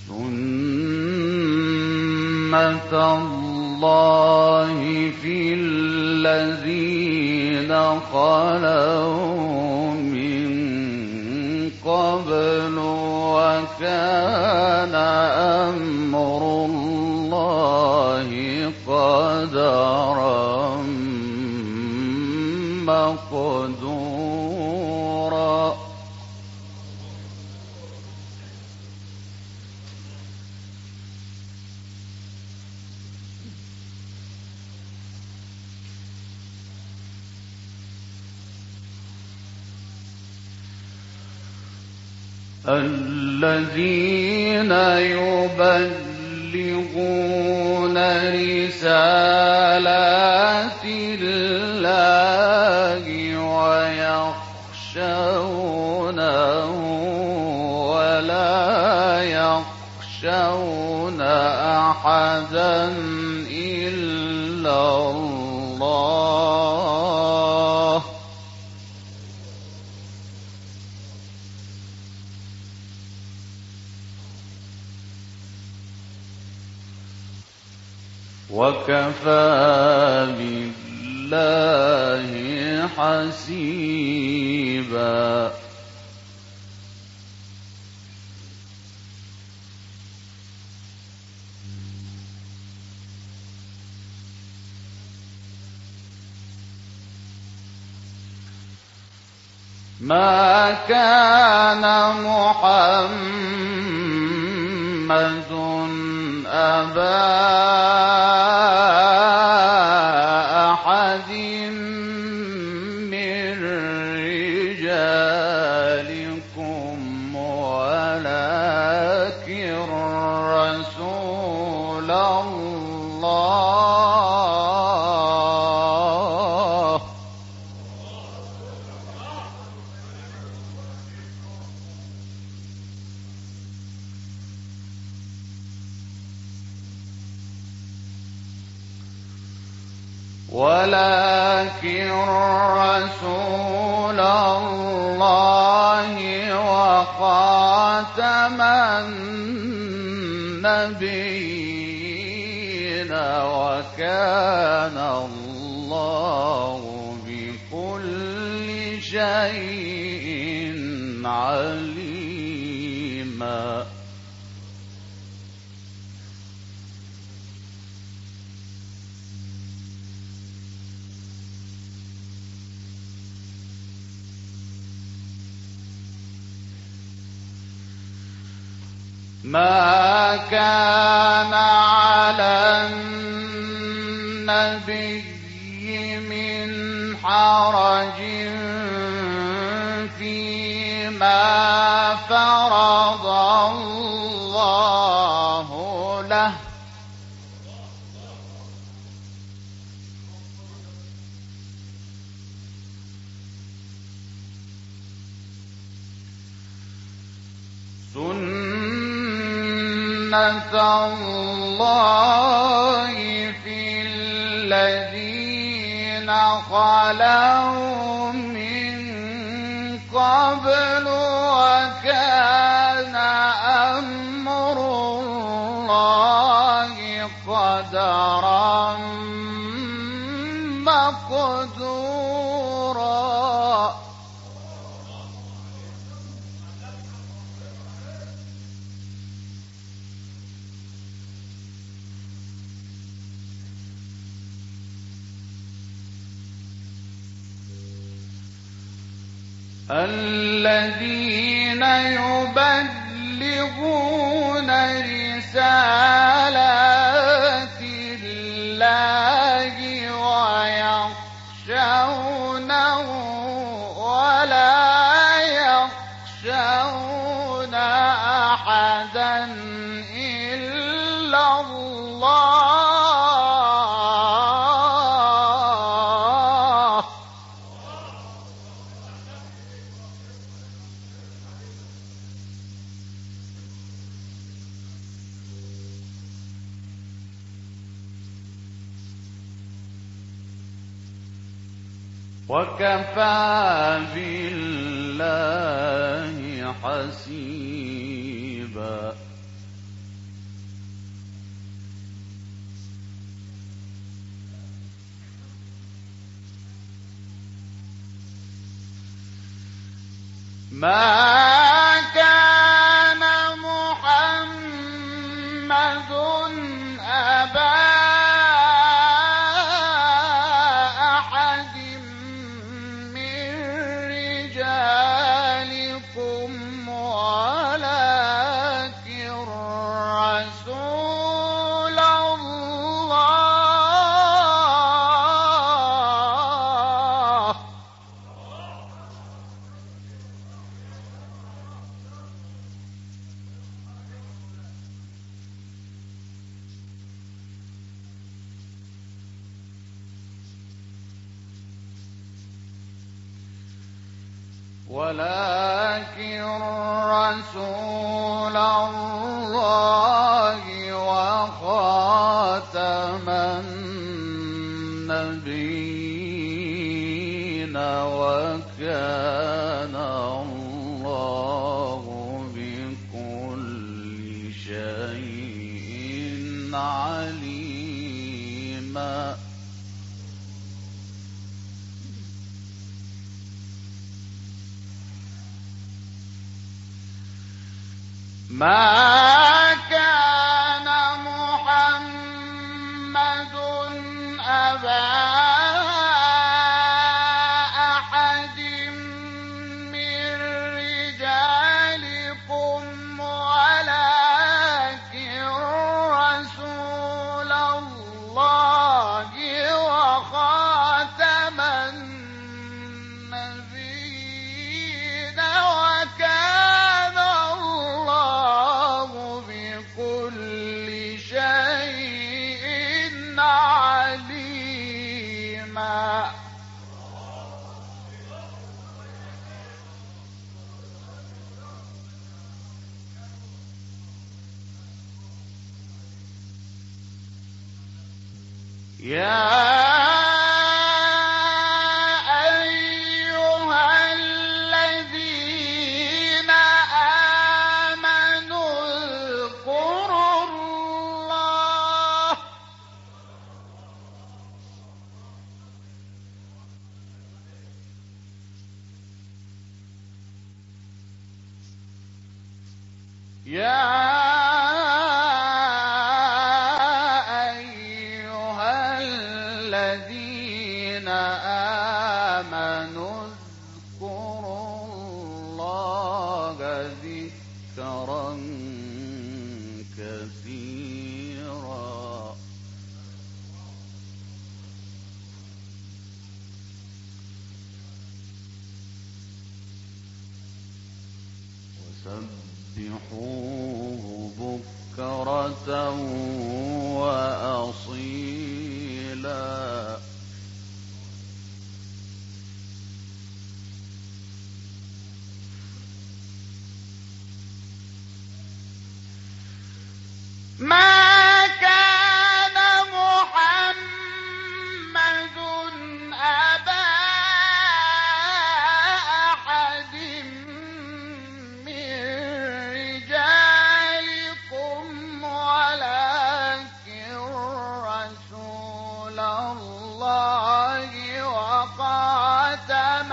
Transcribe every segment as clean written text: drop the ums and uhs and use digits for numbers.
سُنَّةَ اللَّهِ فِي الَّذِينَ خَلَوْا مِن قَبْلُ وَكَانَ أَمْرُ اللَّهِ قَدَرًا مَّقْدُورًا. الَّذِينَ يُبَلِّغُونَ رِسَالَاتِ اللَّهِ وَيَخْشَوْنَهُ وَلَا يَخْشَوْنَ أَحَدًا إِلَّا اللَّهَ وَكَفَىٰ بِاللَّهِ حَسِيبًا. ما كان محمد أبا أحد من رجالكم ولكن رسول الله وخاتم النبيين وكان الله بكل شيء عليما. ما كان على النبي من حرج فيما فرض الله له سُنَّةَ اللَّهِ فِي الَّذِينَ خَلَوْا مِن قَبْلُ وَكَانَ أَمْرُ اللَّهِ قَدَرًا مَّقْدُورًا. الَّذِينَ يُبَلِّغُونَ رِسَالَاتِ اللَّهِ وَيَخْشَوْنَهُ وَلَا يَخْشَوْنَ أَحَدًا إِلَّا اللَّهَ وَكَفَىٰ بِاللَّهِ حَسِيبًا. ما كان محمد أبا أحد من رجالكم ولكن رسول الله. ولكن رسول الله وخاتم النبيين وكان الله بكل شيء عليما. ما كان محمد أبا أحد من رجالكم ولكن رسول الله وخاتم النبيين وكان الله بكل شيء عليما. يا أيها الذين آمنوا اذكروا الله الذين آمنوا اذكروا الله ذكرا كثيرا. وسبحوه بكرة وأصيلا. ما كان محمد أبا أحد من رجالكم ولكن رسول الله وخاتم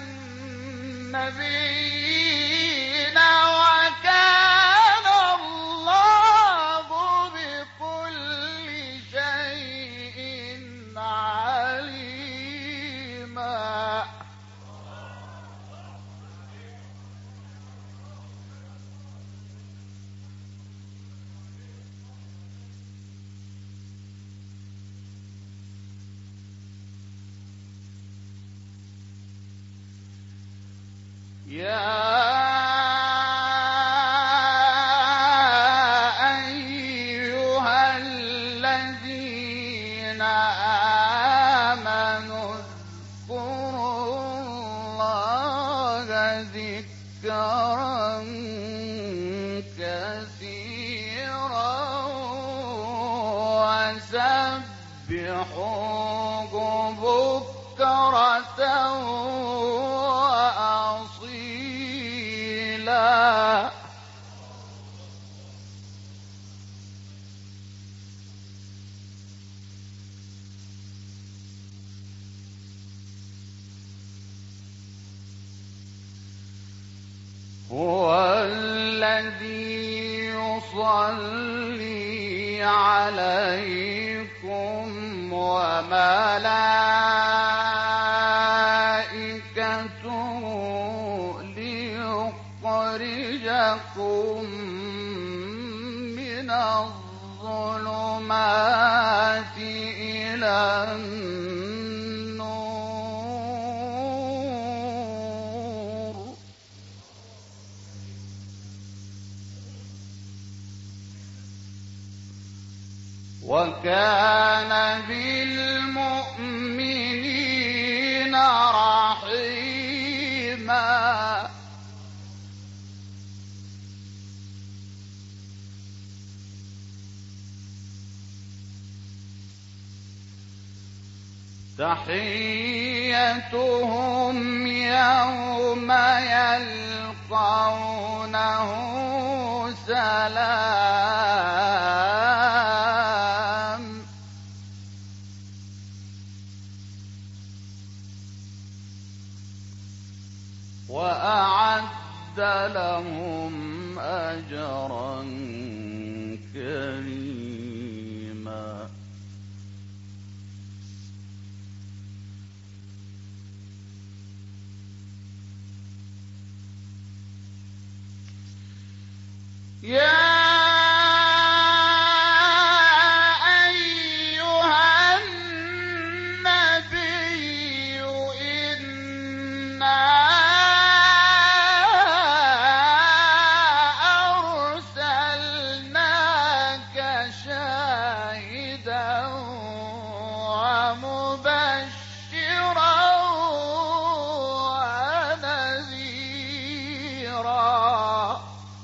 النبيين وكان الله بكل شيء عليما. يا أيها الذين آمنوا اذكروا الله ذكرا كثيرا وسبحوه بكرة وأصيلا. هو الذي يصلي عليكم وملائكته ليخرجكم من الظلمات إلى النور. وكان بالمؤمنين رحيما. تحيتهم يوم يلقونه سلام. وأعد لهم أجرا كريما. يا أيها النبي إنا أرسلناك شاهدا ومبشرا ونذيرا.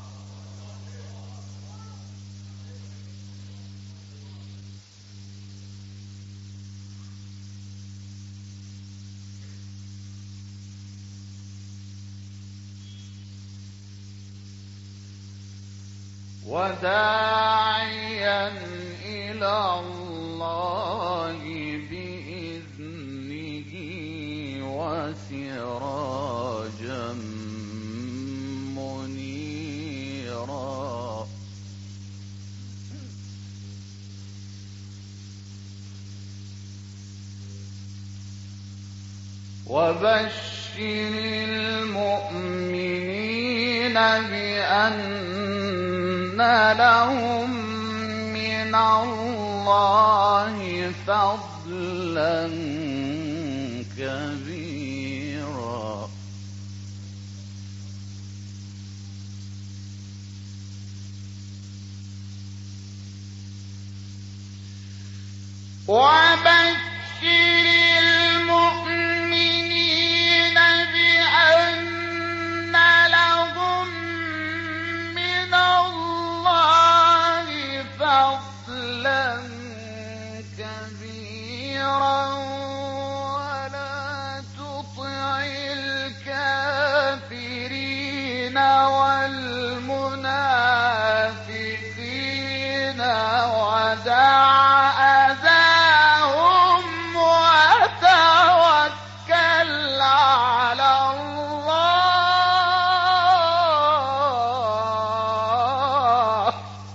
وداعيا إلى الله بإذنه وسراجا منيرا. وبشر المؤمنين بأن لهم من الله فضلا كبيرا. وبشر المؤمنين بأن لهم من الله فضلا كبيرا. ولا تطع الكافرين والمنافقين ودع أذاهم وتوكل على الله.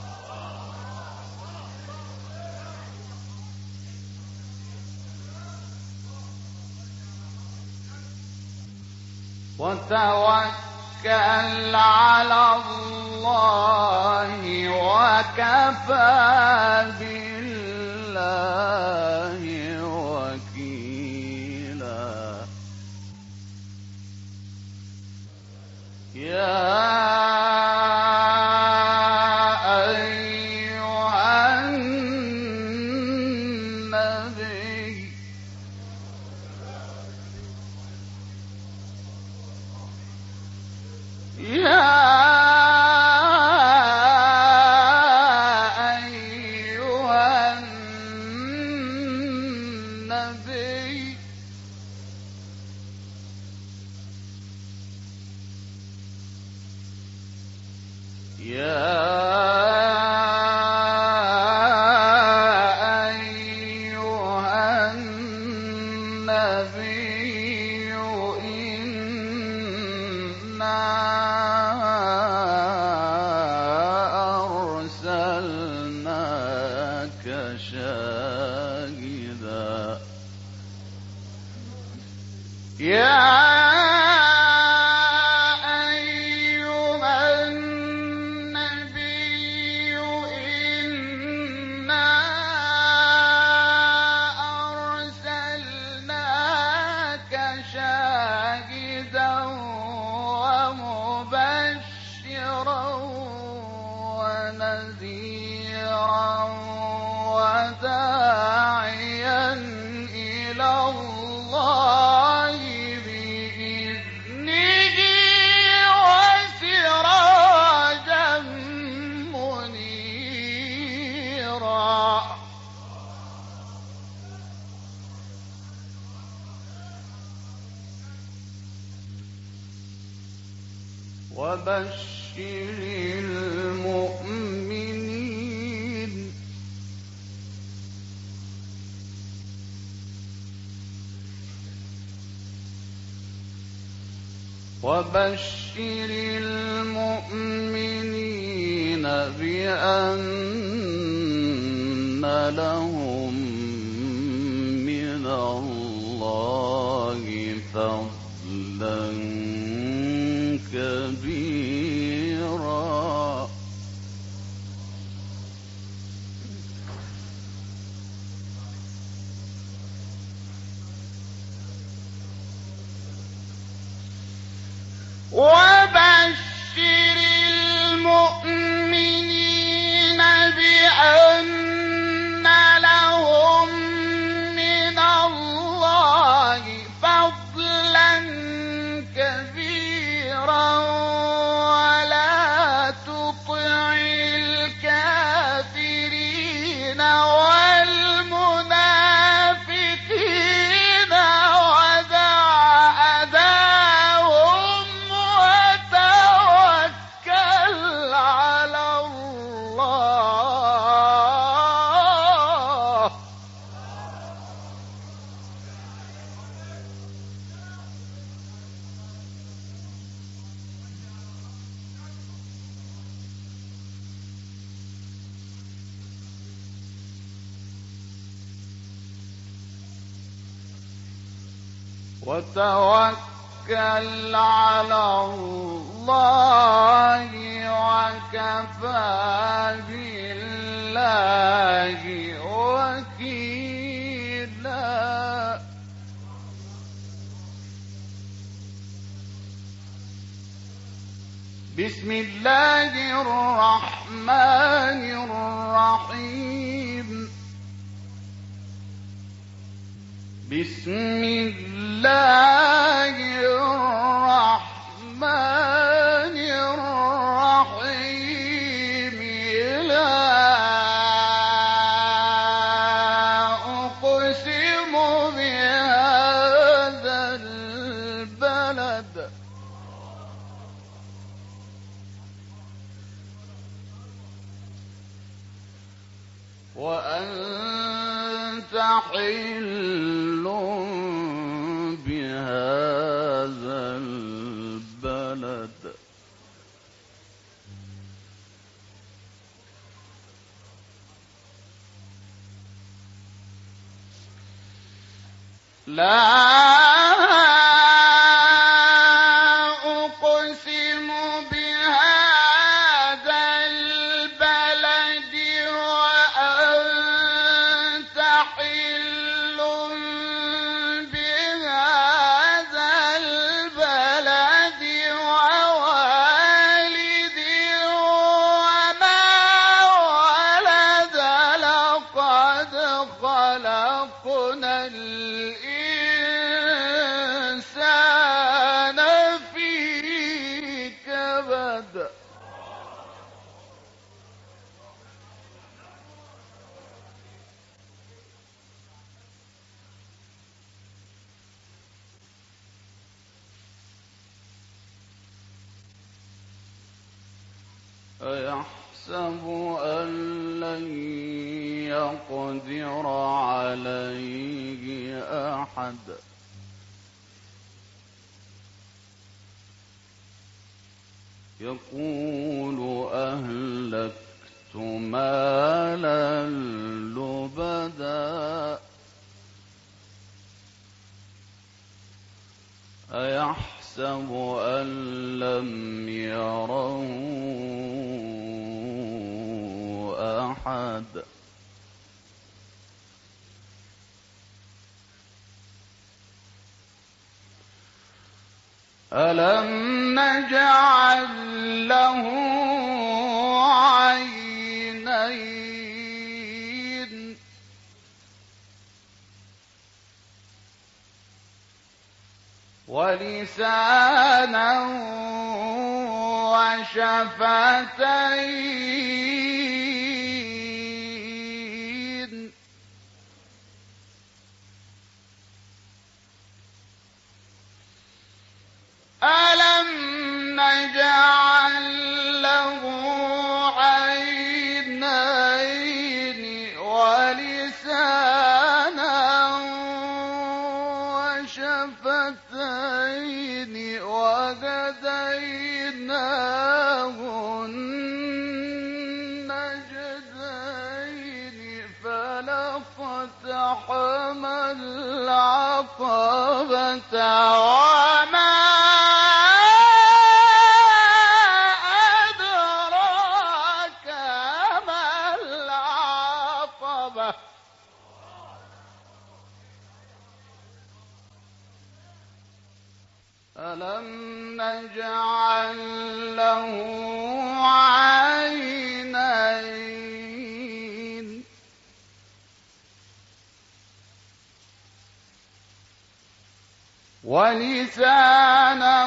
وتوكل على الله وكفى بالله وكيلا. يا أيها النبي يا أيها شاهدا يا وبشر المؤمنين بأن لهم من الله فضلا كبيرا وبشر المؤمنين بأن لهم من الله فضلا كبيرا ولا تطع الكافرين والمنافقين ودع أذاهم وتوكل على الله وتوكل على الله وكفى بالله وكيلا بسم الله الرحمن الرحيم بسم الله الرحمن الرحيم لا أقسم بهذا البلد وأنت حل بهذا البلد لا أقسم بهذا البلد وأنت حل بهذا البلد ووالد وما ولد لقد خلقنا الإنسان في كبد أيحسب أن لن يقدر عليه أحد يقول أهلكت مالا لبدا أيحسب أن لم يره أحد ألم نجعل له عينين ولسانا وشفتين ألم نجعل له عينين ولسانا وشفتين وهديناه النجدين فلاقتحم العقبة وما أدراك ما العقبة ألم نجعل له عينين ولسانا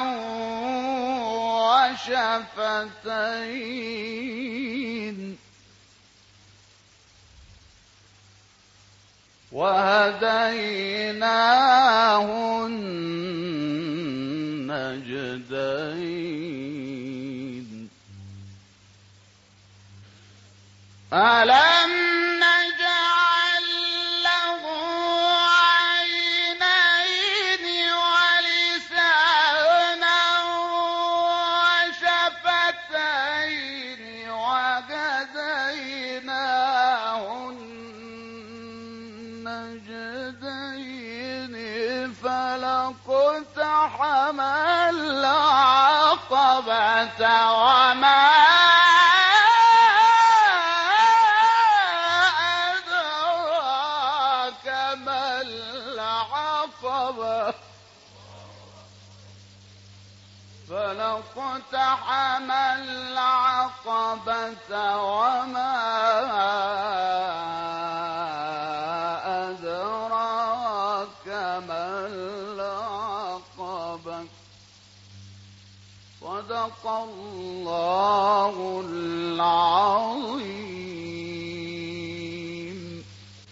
وشفتين وهديناه النجدين ألم نجعل له عينين ولسانا وشفتين وهديناه النجدين فلاقتحم العقبة وما أدراك ما العقبة فلاقتحم العقبة وما أدراك ما العقبة صدق الله العظيم.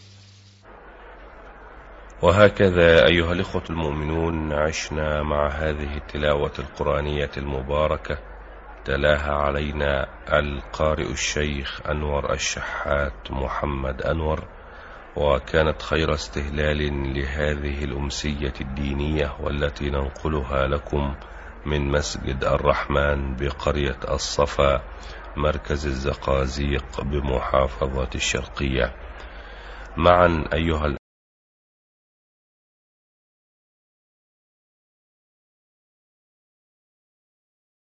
وهكذا أيها الإخوة المؤمنون عشنا مع هذه التلاوة القرآنية المباركة تلاها علينا القارئ الشيخ أنور الشحات محمد أنور، وكانت خير استهلال لهذه الأمسية الدينية والتي ننقلها لكم من مسجد الرحمن بقرية الصفا مركز الزقازيق بمحافظة الشرقية. معا أيها